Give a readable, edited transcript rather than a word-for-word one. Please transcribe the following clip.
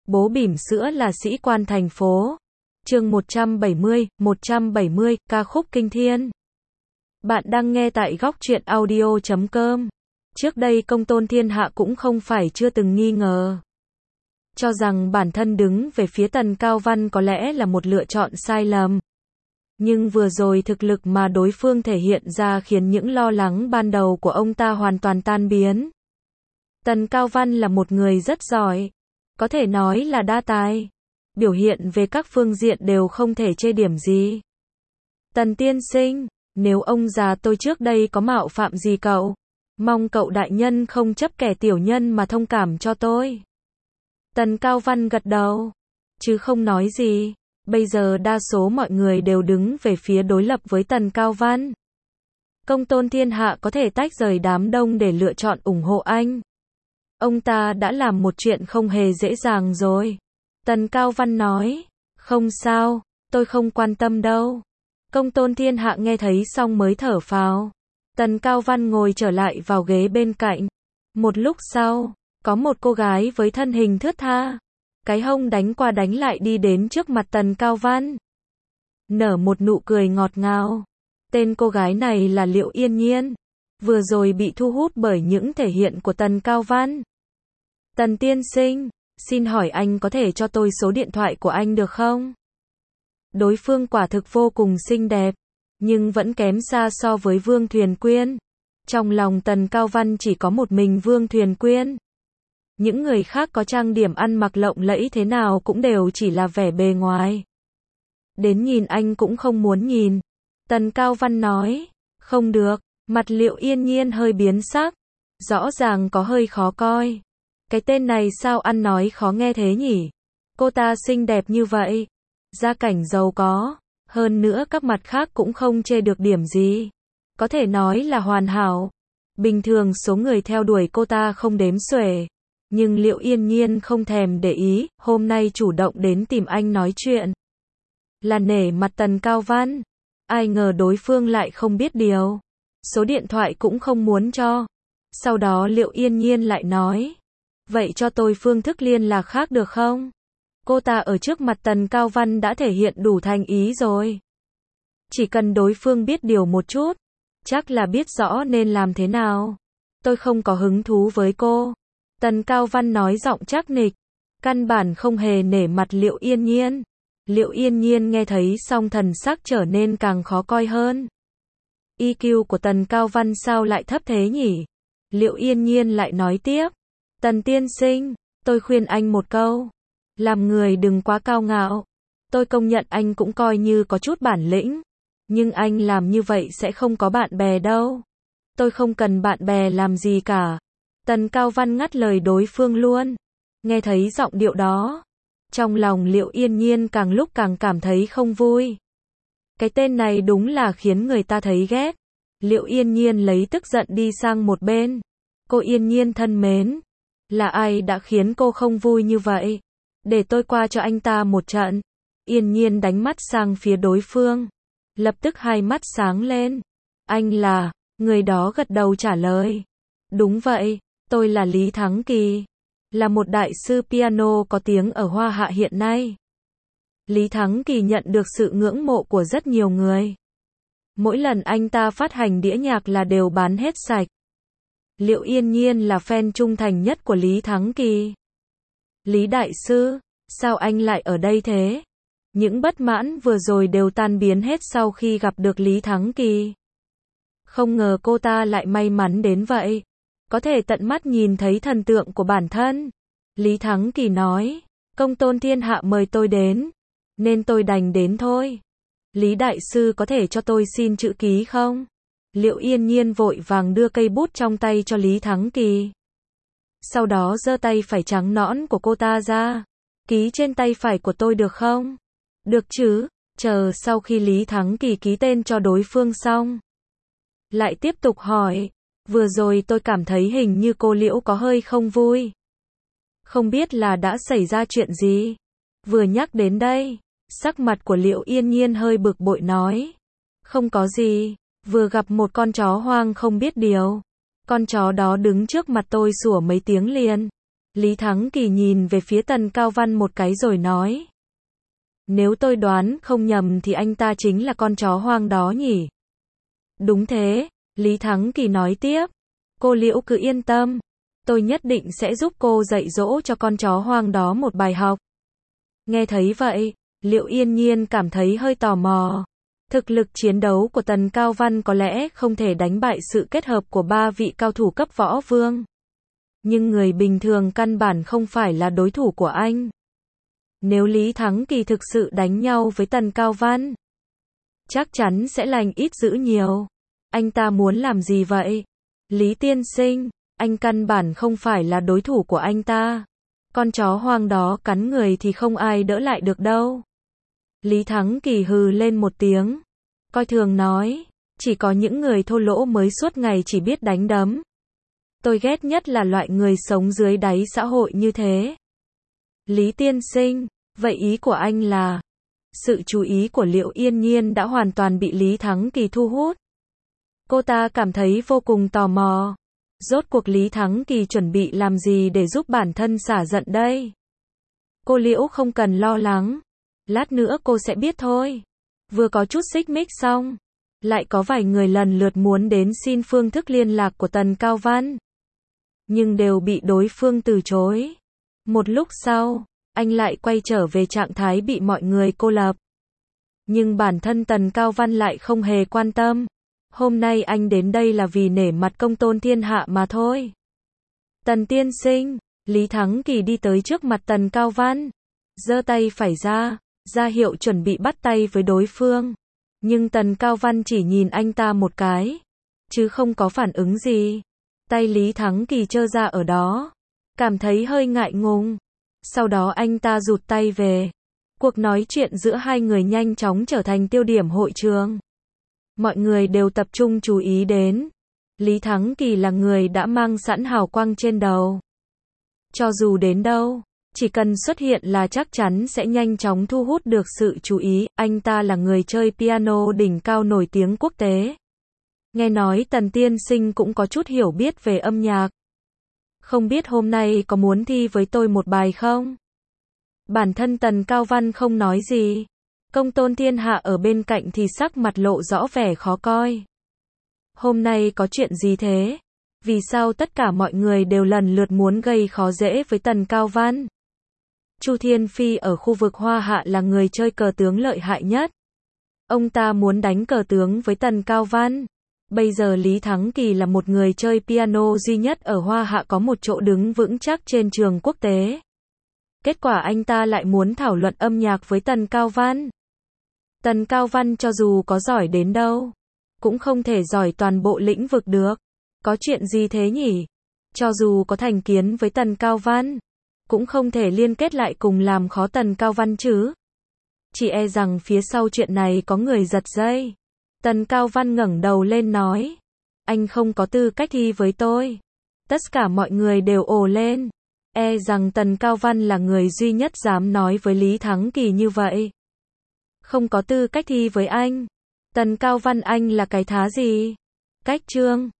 Bố bỉm sữa là sĩ quan thành phố. Chương 170, ca khúc kinh thiên. Bạn đang nghe tại góc truyện audio.com. Trước đây Công Tôn Thiên Hạ cũng không phải chưa từng nghi ngờ, cho rằng bản thân đứng về phía Tần Cao Văn có lẽ là một lựa chọn sai lầm. Nhưng vừa rồi thực lực mà đối phương thể hiện ra khiến những lo lắng ban đầu của ông ta hoàn toàn tan biến. Tần Cao Văn là một người rất giỏi, có thể nói là đa tài. Biểu hiện về các phương diện đều không thể chê điểm gì. Tần tiên sinh, nếu ông già tôi trước đây có mạo phạm gì cậu, mong cậu đại nhân không chấp kẻ tiểu nhân mà thông cảm cho tôi. Tần Cao Văn gật đầu, chứ không nói gì. Bây giờ đa số mọi người đều đứng về phía đối lập với Tần Cao Văn. Công Tôn Thiên Hạ có thể tách rời đám đông để lựa chọn ủng hộ anh. Ông ta đã làm một chuyện không hề dễ dàng rồi. Tần Cao Văn nói, không sao, tôi không quan tâm đâu. Công Tôn Thiên Hạ nghe thấy xong mới thở phào. Tần Cao Văn ngồi trở lại vào ghế bên cạnh. Một lúc sau, có một cô gái với thân hình thướt tha, cái hông đánh qua đánh lại đi đến trước mặt Tần Cao Văn, nở một nụ cười ngọt ngào. Tên cô gái này là Liệu Yên Nhiên, vừa rồi bị thu hút bởi những thể hiện của Tần Cao Văn. Tần tiên sinh, xin hỏi anh có thể cho tôi số điện thoại của anh được không? Đối phương quả thực vô cùng xinh đẹp, nhưng vẫn kém xa so với Vương Thuyền Quyên. Trong lòng Tần Cao Văn chỉ có một mình Vương Thuyền Quyên. Những người khác có trang điểm ăn mặc lộng lẫy thế nào cũng đều chỉ là vẻ bề ngoài. Đến nhìn anh cũng không muốn nhìn. Tần Cao Văn nói, không được. Mặt Liệu Yên Nhiên hơi biến sắc, rõ ràng có hơi khó coi. Cái tên này sao ăn nói khó nghe thế nhỉ? Cô ta xinh đẹp như vậy, gia cảnh giàu có, hơn nữa các mặt khác cũng không chê được điểm gì, có thể nói là hoàn hảo. Bình thường số người theo đuổi cô ta không đếm xuể, nhưng Liệu Yên Nhiên không thèm để ý, hôm nay chủ động đến tìm anh nói chuyện, là nể mặt Tần Cao Văn. Ai ngờ đối phương lại không biết điều, số điện thoại cũng không muốn cho. Sau đó Liệu Yên Nhiên lại nói, vậy cho tôi phương thức liên lạc khác được không? Cô ta ở trước mặt Tần Cao Văn đã thể hiện đủ thành ý rồi. Chỉ cần đối phương biết điều một chút, chắc là biết rõ nên làm thế nào. Tôi không có hứng thú với cô. Tần Cao Văn nói giọng chắc nịch, căn bản không hề nể mặt Liệu Yên Nhiên. Liệu Yên Nhiên nghe thấy xong thần sắc trở nên càng khó coi hơn. EQ của Tần Cao Văn sao lại thấp thế nhỉ? Liệu Yên Nhiên lại nói tiếp, Tần tiên sinh, tôi khuyên anh một câu, làm người đừng quá cao ngạo. Tôi công nhận anh cũng coi như có chút bản lĩnh, nhưng anh làm như vậy sẽ không có bạn bè đâu. Tôi không cần bạn bè làm gì cả. Tần Cao Văn ngắt lời đối phương luôn. Nghe thấy giọng điệu đó, trong lòng Liệu Yên Nhiên càng lúc càng cảm thấy không vui. Cái tên này đúng là khiến người ta thấy ghét. Liệu Yên Nhiên lấy tức giận đi sang một bên. Cô Yên Nhiên thân mến, là ai đã khiến cô không vui như vậy? Để tôi qua cho anh ta một trận. Yên Nhiên đánh mắt sang phía đối phương, lập tức hai mắt sáng lên. Anh là? Người đó gật đầu trả lời. Đúng vậy, tôi là Lý Thắng Kỳ, là một đại sư piano có tiếng ở Hoa Hạ hiện nay. Lý Thắng Kỳ nhận được sự ngưỡng mộ của rất nhiều người. Mỗi lần anh ta phát hành đĩa nhạc là đều bán hết sạch. Liệu Yên Nhiên là fan trung thành nhất của Lý Thắng Kỳ. Lý đại sư, sao anh lại ở đây thế? Những bất mãn vừa rồi đều tan biến hết sau khi gặp được Lý Thắng Kỳ. Không ngờ cô ta lại may mắn đến vậy, có thể tận mắt nhìn thấy thần tượng của bản thân. Lý Thắng Kỳ nói, Công Tôn Thiên Hạ mời tôi đến, nên tôi đành đến thôi. Lý đại sư có thể cho tôi xin chữ ký không? Liệu Yên Nhiên vội vàng đưa cây bút trong tay cho Lý Thắng Kỳ. Sau đó giơ tay phải trắng nõn của cô ta ra. Ký trên tay phải của tôi được không? Được chứ, chờ sau khi Lý Thắng Kỳ ký tên cho đối phương xong, lại tiếp tục hỏi, vừa rồi tôi cảm thấy hình như cô Liễu có hơi không vui. Không biết là đã xảy ra chuyện gì? Vừa nhắc đến đây, sắc mặt của Liệu Yên Nhiên hơi bực bội nói, không có gì, vừa gặp một con chó hoang không biết điều. Con chó đó đứng trước mặt tôi sủa mấy tiếng liền. Lý Thắng Kỳ nhìn về phía Tần Cao Văn một cái rồi nói. Nếu tôi đoán không nhầm thì anh ta chính là con chó hoang đó nhỉ? Đúng thế, Lý Thắng Kỳ nói tiếp. Cô Liễu cứ yên tâm. Tôi nhất định sẽ giúp cô dạy dỗ cho con chó hoang đó một bài học. Nghe thấy vậy, Liễu Yên Nhiên cảm thấy hơi tò mò. Thực lực chiến đấu của Tần Cao Văn có lẽ không thể đánh bại sự kết hợp của 3 vị cao thủ cấp võ vương. Nhưng người bình thường căn bản không phải là đối thủ của anh. Nếu Lý Thắng Kỳ thực sự đánh nhau với Tần Cao Văn, chắc chắn sẽ lành ít dữ nhiều. Anh ta muốn làm gì vậy? Lý tiên sinh, anh căn bản không phải là đối thủ của anh ta. Con chó hoang đó cắn người thì không ai đỡ lại được đâu. Lý Thắng Kỳ hừ lên một tiếng, coi thường nói, chỉ có những người thô lỗ mới suốt ngày chỉ biết đánh đấm. Tôi ghét nhất là loại người sống dưới đáy xã hội như thế. Lý tiên sinh, vậy ý của anh là, sự chú ý của Liễu Yên Nhiên đã hoàn toàn bị Lý Thắng Kỳ thu hút. Cô ta cảm thấy vô cùng tò mò. Rốt cuộc Lý Thắng Kỳ chuẩn bị làm gì để giúp bản thân xả giận đây? Cô Liễu không cần lo lắng. Lát nữa cô sẽ biết thôi. Vừa có chút xích mích xong, lại có vài người lần lượt muốn đến xin phương thức liên lạc của Tần Cao Văn. Nhưng đều bị đối phương từ chối. Một lúc sau, anh lại quay trở về trạng thái bị mọi người cô lập. Nhưng bản thân Tần Cao Văn lại không hề quan tâm. Hôm nay anh đến đây là vì nể mặt công tôn thiên hạ mà thôi. Tần tiên sinh, Lý Thắng Kỳ đi tới trước mặt Tần Cao Văn, giơ tay phải ra hiệu chuẩn bị bắt tay với đối phương. Nhưng Tần Cao Văn chỉ nhìn anh ta một cái, chứ không có phản ứng gì. Tay Lý Thắng Kỳ trơ ra ở đó, cảm thấy hơi ngại ngùng. Sau đó anh ta rụt tay về. Cuộc nói chuyện giữa hai người nhanh chóng trở thành tiêu điểm hội trường. Mọi người đều tập trung chú ý đến. Lý Thắng Kỳ là người đã mang sẵn hào quang trên đầu. Cho dù đến đâu, chỉ cần xuất hiện là chắc chắn sẽ nhanh chóng thu hút được sự chú ý. Anh ta là người chơi piano đỉnh cao nổi tiếng quốc tế. Nghe nói Tần tiên sinh cũng có chút hiểu biết về âm nhạc. Không biết hôm nay có muốn thi với tôi một bài không? Bản thân Tần Cao Văn không nói gì. Công tôn thiên hạ ở bên cạnh thì sắc mặt lộ rõ vẻ khó coi. Hôm nay có chuyện gì thế? Vì sao tất cả mọi người đều lần lượt muốn gây khó dễ với Tần Cao Văn? Chu Thiên Phi ở khu vực Hoa Hạ là người chơi cờ tướng lợi hại nhất. Ông ta muốn đánh cờ tướng với Tần Cao Văn. Bây giờ Lý Thắng Kỳ là một người chơi piano duy nhất ở Hoa Hạ có một chỗ đứng vững chắc trên trường quốc tế. Kết quả anh ta lại muốn thảo luận âm nhạc với Tần Cao Văn. Tần Cao Văn cho dù có giỏi đến đâu, cũng không thể giỏi toàn bộ lĩnh vực được. Có chuyện gì thế nhỉ? Cho dù có thành kiến với Tần Cao Văn, cũng không thể liên kết lại cùng làm khó Tần Cao Văn chứ. Chỉ e rằng phía sau chuyện này có người giật dây. Tần Cao Văn ngẩng đầu lên nói. Anh không có tư cách thi với tôi. Tất cả mọi người đều ồ lên. E rằng Tần Cao Văn là người duy nhất dám nói với Lý Thắng Kỳ như vậy. Không có tư cách thi với anh. Tần Cao Văn anh là cái thá gì? Cách chương